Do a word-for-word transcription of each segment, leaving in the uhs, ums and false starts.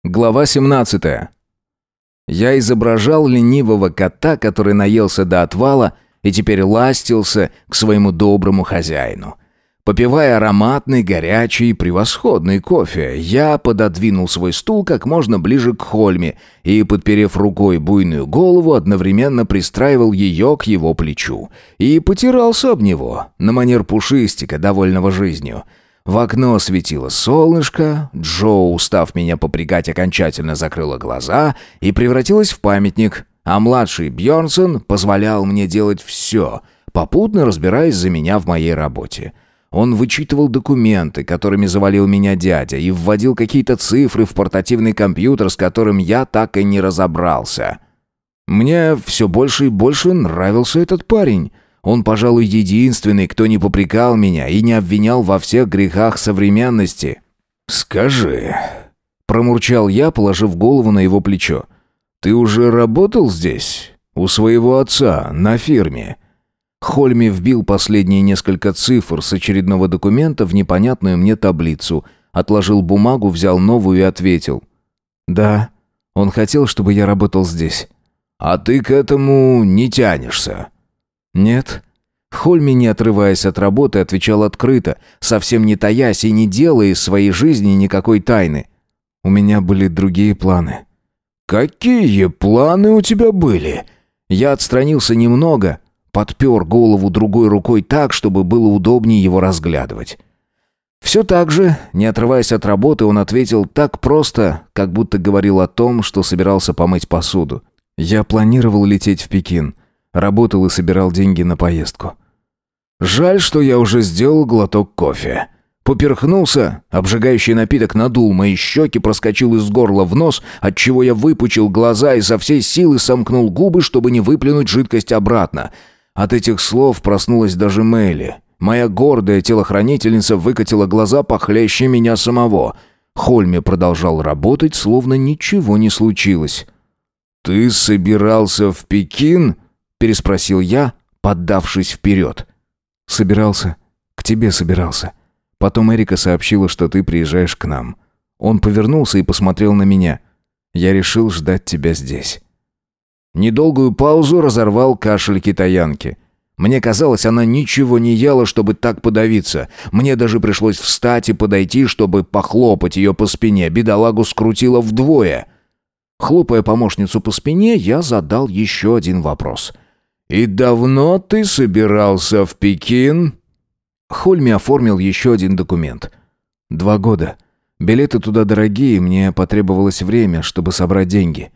Глава семнадцатая. Я изображал ленивого кота, который наелся до отвала и теперь ластился к своему доброму хозяину. Попивая ароматный, горячий, превосходный кофе, я пододвинул свой стул как можно ближе к Хольме и, подперев рукой буйную голову, одновременно пристраивал ее к его плечу и потирался об него, на манер пушистика, довольного жизнью. В окно светило солнышко, Джо, устав меня попрягать, окончательно закрыла глаза и превратилась в памятник, а младший Бьернсон позволял мне делать все, попутно разбираясь за меня в моей работе. Он вычитывал документы, которыми завалил меня дядя, и вводил какие-то цифры в портативный компьютер, с которым я так и не разобрался. Мне все больше и больше нравился этот парень. Он, пожалуй, единственный, кто не попрекал меня и не обвинял во всех грехах современности. «Скажи», — промурчал я, положив голову на его плечо, — «ты уже работал здесь, у своего отца, на фирме?» Хольми вбил последние несколько цифр с очередного документа в непонятную мне таблицу, отложил бумагу, взял новую и ответил. «Да, он хотел, чтобы я работал здесь». «А ты к этому не тянешься?» «Нет». Хольми, не отрываясь от работы, отвечал открыто, совсем не таясь и не делая из своей жизни никакой тайны. «У меня были другие планы». «Какие планы у тебя были?» Я отстранился немного, подпер голову другой рукой так, чтобы было удобнее его разглядывать. Все так же, не отрываясь от работы, он ответил так просто, как будто говорил о том, что собирался помыть посуду. «Я планировал лететь в Пекин. Работал и собирал деньги на поездку». «Жаль, что я уже сделал глоток кофе». Поперхнулся, обжигающий напиток надул мои щеки, проскочил из горла в нос, отчего я выпучил глаза и со всей силы сомкнул губы, чтобы не выплюнуть жидкость обратно. От этих слов проснулась даже Мэйли. Моя гордая телохранительница выкатила глаза похлеще меня самого. Хольми продолжал работать, словно ничего не случилось. «Ты собирался в Пекин?» — переспросил я, поддавшись вперед. «Собирался. К тебе собирался. Потом Эрика сообщила, что ты приезжаешь к нам. Он повернулся и посмотрел на меня. Я решил ждать тебя здесь». Недолгую паузу разорвал кашель китаянки. Мне казалось, она ничего не ела, чтобы так подавиться. Мне даже пришлось встать и подойти, чтобы похлопать ее по спине. Бедолагу скрутило вдвое. Хлопая помощницу по спине, я задал еще один вопрос. «И давно ты собирался в Пекин?» Хольми оформил еще один документ. «Два года. Билеты туда дорогие, мне потребовалось время, чтобы собрать деньги».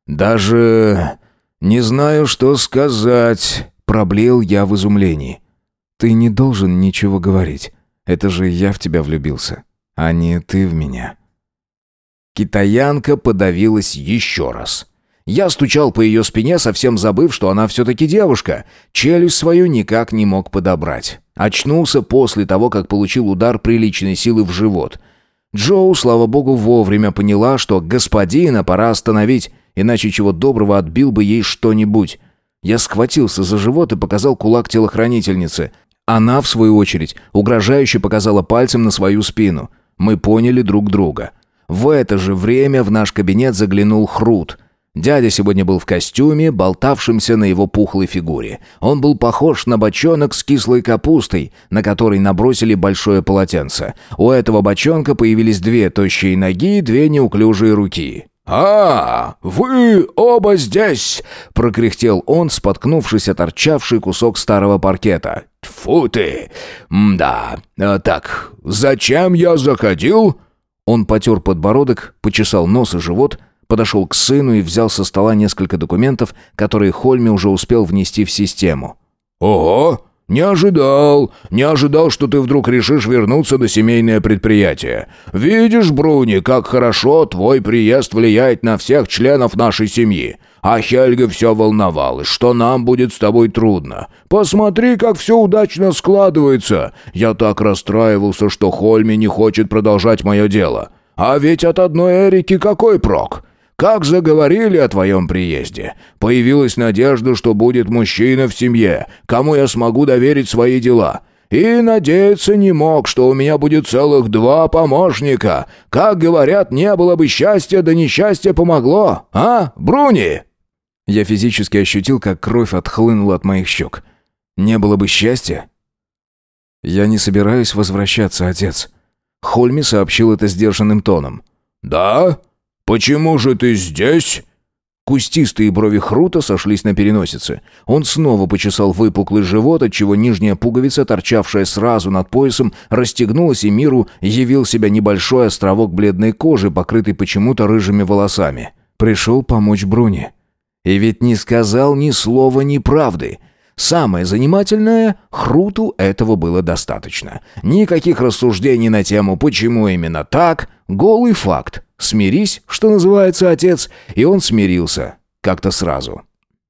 «Даже не знаю, что сказать», — проблеял я в изумлении. «Ты не должен ничего говорить. Это же я в тебя влюбился, а не ты в меня». Китаянка подавилась еще раз. Я стучал по ее спине, совсем забыв, что она все-таки девушка. Челюсть свою никак не мог подобрать. Очнулся после того, как получил удар приличной силы в живот. Джоу, слава богу, вовремя поняла, что господина пора остановить, иначе чего доброго отбил бы ей что-нибудь. Я схватился за живот и показал кулак телохранительнице. Она, в свою очередь, угрожающе показала пальцем на свою спину. Мы поняли друг друга. В это же время в наш кабинет заглянул Хрут. Дядя сегодня был в костюме, болтавшемся на его пухлой фигуре. Он был похож на бочонок с кислой капустой, на который набросили большое полотенце. У этого бочонка появились две тощие ноги и две неуклюжие руки. «А, вы оба здесь!» — прокряхтел он, споткнувшись о торчавший кусок старого паркета. «Тьфу ты! М-да, так, зачем я заходил?» Он потер подбородок, почесал нос и живот, подошел к сыну и взял со стола несколько документов, которые Хольми уже успел внести в систему. «Ого! Не ожидал! Не ожидал, что ты вдруг решишь вернуться на семейное предприятие. Видишь, Бруни, как хорошо твой приезд влияет на всех членов нашей семьи. А Хельга все волновалась, что нам будет с тобой трудно. Посмотри, как все удачно складывается. Я так расстраивался, что Хольми не хочет продолжать мое дело. А ведь от одной Эрики какой прок? Как заговорили о твоем приезде, появилась надежда, что будет мужчина в семье, кому я смогу доверить свои дела. И надеяться не мог, что у меня будет целых два помощника. Как говорят, не было бы счастья, да несчастье помогло. А, Бруни?» Я физически ощутил, как кровь отхлынула от моих щек. «Не было бы счастья?» «Я не собираюсь возвращаться, отец». Хольми сообщил это сдержанным тоном. «Да? Почему же ты здесь?» Кустистые брови Хрута сошлись на переносице. Он снова почесал выпуклый живот, отчего нижняя пуговица, торчавшая сразу над поясом, расстегнулась, и миру явил себя небольшой островок бледной кожи, покрытый почему-то рыжими волосами. Пришел помочь Бруни. И ведь не сказал ни слова неправды. Самое занимательное, Хруту этого было достаточно. Никаких рассуждений на тему «почему именно так?», голый факт. Смирись, что называется, отец, и он смирился. Как-то сразу.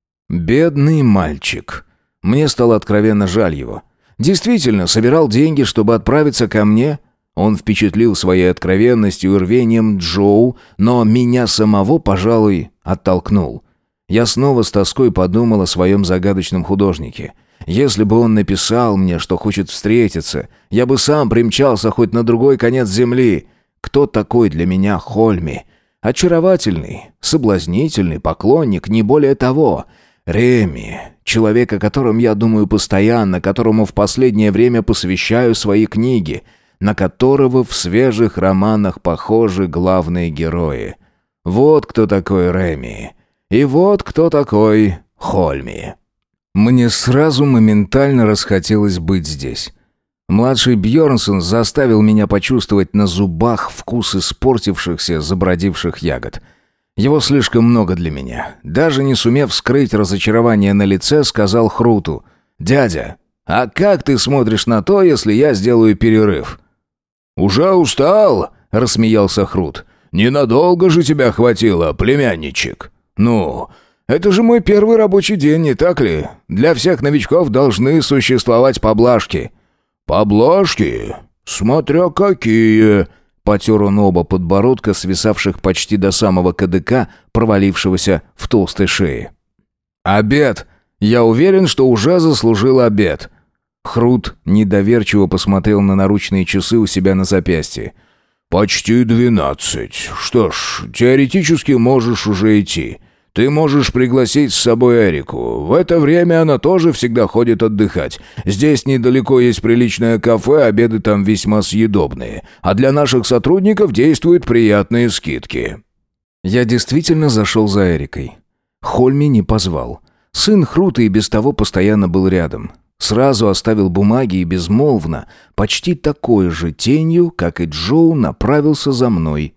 Бедный мальчик. Мне стало откровенно жаль его. Действительно, собирал деньги, чтобы отправиться ко мне. Он впечатлил своей откровенностью и рвением Джоу, но меня самого, пожалуй, оттолкнул. Я снова с тоской подумал о своем загадочном художнике. Если бы он написал мне, что хочет встретиться, я бы сам примчался хоть на другой конец земли. Кто такой для меня Хольми? Очаровательный, соблазнительный поклонник, не более того. Реми, человек, о котором я думаю постоянно, которому в последнее время посвящаю свои книги, на которого в свежих романах похожи главные герои. Вот кто такой Реми. И вот кто такой Хольми. Мне сразу моментально расхотелось быть здесь. Младший Бьернсон заставил меня почувствовать на зубах вкус испортившихся, забродивших ягод. Его слишком много для меня. Даже не сумев скрыть разочарование на лице, сказал Хруту: «Дядя, а как ты смотришь на то, если я сделаю перерыв?» «Уже устал?» — рассмеялся Хрут. «Ненадолго же тебя хватило, племянничек». «Ну, это же мой первый рабочий день, не так ли? Для всех новичков должны существовать поблажки». «Поблажки? Смотря какие!» Потер он оба подбородка, свисавших почти до самого кадыка, провалившегося в толстой шее. «Обед! Я уверен, что уже заслужил обед!» Хрут недоверчиво посмотрел на наручные часы у себя на запястье. «Почти двенадцать. Что ж, теоретически можешь уже идти. Ты можешь пригласить с собой Эрику. В это время она тоже всегда ходит отдыхать. Здесь недалеко есть приличное кафе, обеды там весьма съедобные. А для наших сотрудников действуют приятные скидки». Я действительно зашел за Эрикой. Хольми не позвал. Сын Хрута и без того постоянно был рядом. Сразу оставил бумаги и безмолвно, почти такой же тенью, как и Джоу, направился за мной.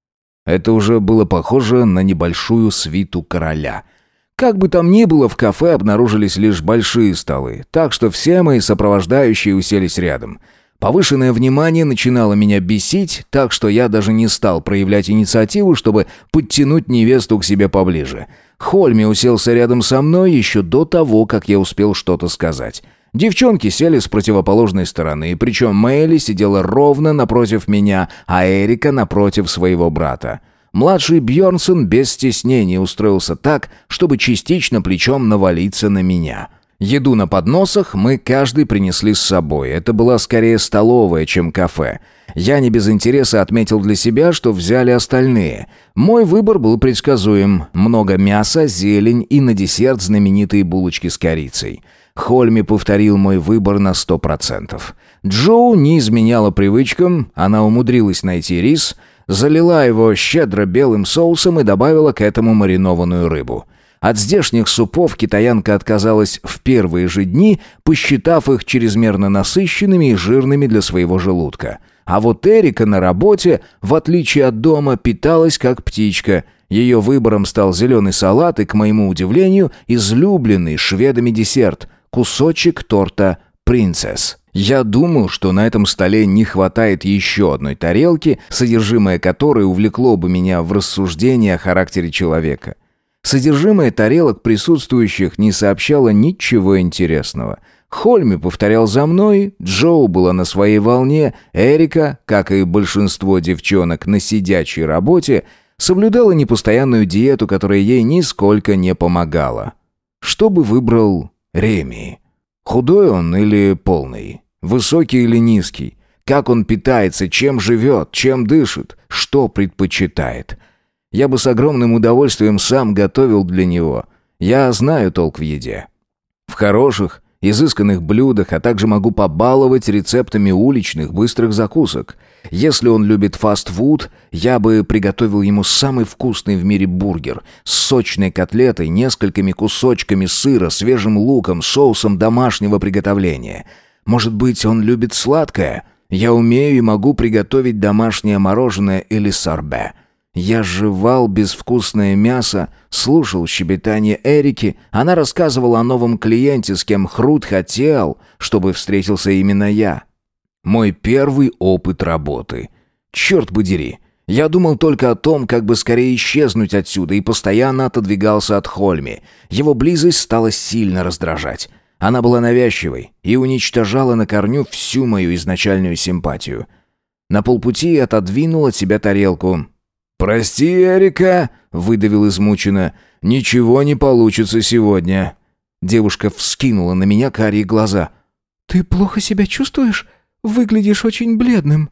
Это уже было похоже на небольшую свиту короля. Как бы там ни было, в кафе обнаружились лишь большие столы, так что все мои сопровождающие уселись рядом. Повышенное внимание начинало меня бесить, так что я даже не стал проявлять инициативу, чтобы подтянуть невесту к себе поближе. Хольми уселся рядом со мной еще до того, как я успел что-то сказать. Девчонки сели с противоположной стороны, причем Мэйли сидела ровно напротив меня, а Эрика напротив своего брата. Младший Бьернсон без стеснения устроился так, чтобы частично плечом навалиться на меня. Еду на подносах мы каждый принесли с собой. Это была скорее столовая, чем кафе. Я не без интереса отметил для себя, что взяли остальные. Мой выбор был предсказуем. Много мяса, зелень и на десерт знаменитые булочки с корицей. Хольми повторил мой выбор на сто процентов. Джоу не изменяла привычкам, она умудрилась найти рис, залила его щедро белым соусом и добавила к этому маринованную рыбу. От здешних супов китаянка отказалась в первые же дни, посчитав их чрезмерно насыщенными и жирными для своего желудка. А вот Эрика на работе, в отличие от дома, питалась как птичка. Ее выбором стал зеленый салат и, к моему удивлению, излюбленный шведами десерт – кусочек торта «Принцесс». Я думал, что на этом столе не хватает еще одной тарелки, содержимое которой увлекло бы меня в рассуждение о характере человека. Содержимое тарелок присутствующих не сообщало ничего интересного. Хольми повторял за мной, Джоу была на своей волне, Эрика, как и большинство девчонок на сидячей работе, соблюдала непостоянную диету, которая ей нисколько не помогала. Что бы выбрал Реми? Худой он или полный? Высокий или низкий? Как он питается, чем живет, чем дышит, что предпочитает? Я бы с огромным удовольствием сам готовил для него. Я знаю толк в еде. В хороших, изысканных блюдах, а также могу побаловать рецептами уличных быстрых закусок. Если он любит фастфуд, я бы приготовил ему самый вкусный в мире бургер с сочной котлетой, несколькими кусочками сыра, свежим луком, соусом домашнего приготовления. Может быть, он любит сладкое? Я умею и могу приготовить домашнее мороженое или сорбе. Я жевал безвкусное мясо, слушал щебетание Эрики. Она рассказывала о новом клиенте, с кем Хрут хотел, чтобы встретился именно я. Мой первый опыт работы. Черт подери. Я думал только о том, как бы скорее исчезнуть отсюда, и постоянно отодвигался от Хольми. Его близость стала сильно раздражать. Она была навязчивой и уничтожала на корню всю мою изначальную симпатию. На полпути отодвинул от себя тарелку. «Прости, Эрика», — выдавил измученно, — «ничего не получится сегодня». Девушка вскинула на меня карие глаза. «Ты плохо себя чувствуешь? Выглядишь очень бледным».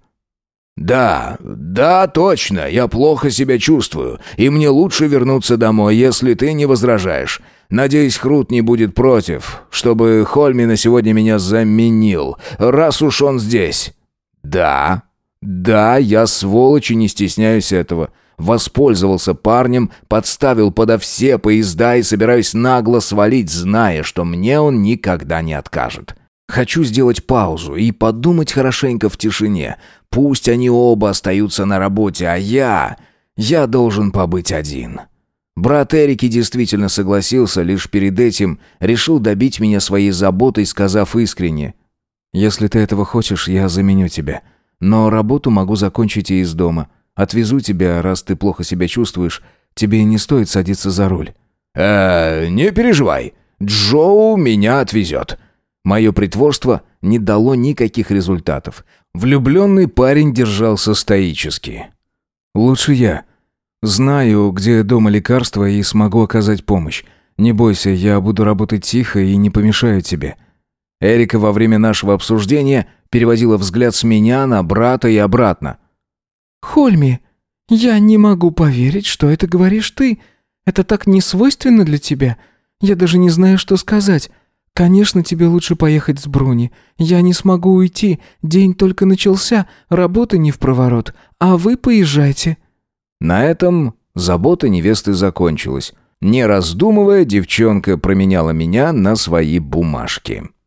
«Да, да, точно, я плохо себя чувствую, и мне лучше вернуться домой, если ты не возражаешь. Надеюсь, Хрут не будет против, чтобы Хольми на сегодня меня заменил, раз уж он здесь». «Да, да, я сволочь и не стесняюсь этого. Воспользовался парнем, подставил подо все поезда и собираюсь нагло свалить, зная, что мне он никогда не откажет. Хочу сделать паузу и подумать хорошенько в тишине. Пусть они оба остаются на работе, а я... Я должен побыть один». Брат Эрики действительно согласился, лишь перед этим решил добить меня своей заботой, сказав искренне: «Если ты этого хочешь, я заменю тебя. Но работу могу закончить и из дома. Отвезу тебя, раз ты плохо себя чувствуешь. Тебе не стоит садиться за руль». «Э, не переживай. Джоу меня отвезет». Мое притворство не дало никаких результатов. Влюбленный парень держался стоически. «Лучше я. Знаю, где дома лекарства, и смогу оказать помощь. Не бойся, я буду работать тихо и не помешаю тебе». Эрика во время нашего обсуждения переводила взгляд с меня на брата и обратно. «Хольми, я не могу поверить, что это говоришь ты. Это так несвойственно для тебя. Я даже не знаю, что сказать. Конечно, тебе лучше поехать с Бруни. Я не смогу уйти. День только начался, работа не впроворот. А вы поезжайте». На этом забота невесты закончилась. Не раздумывая, девчонка променяла меня на свои бумажки.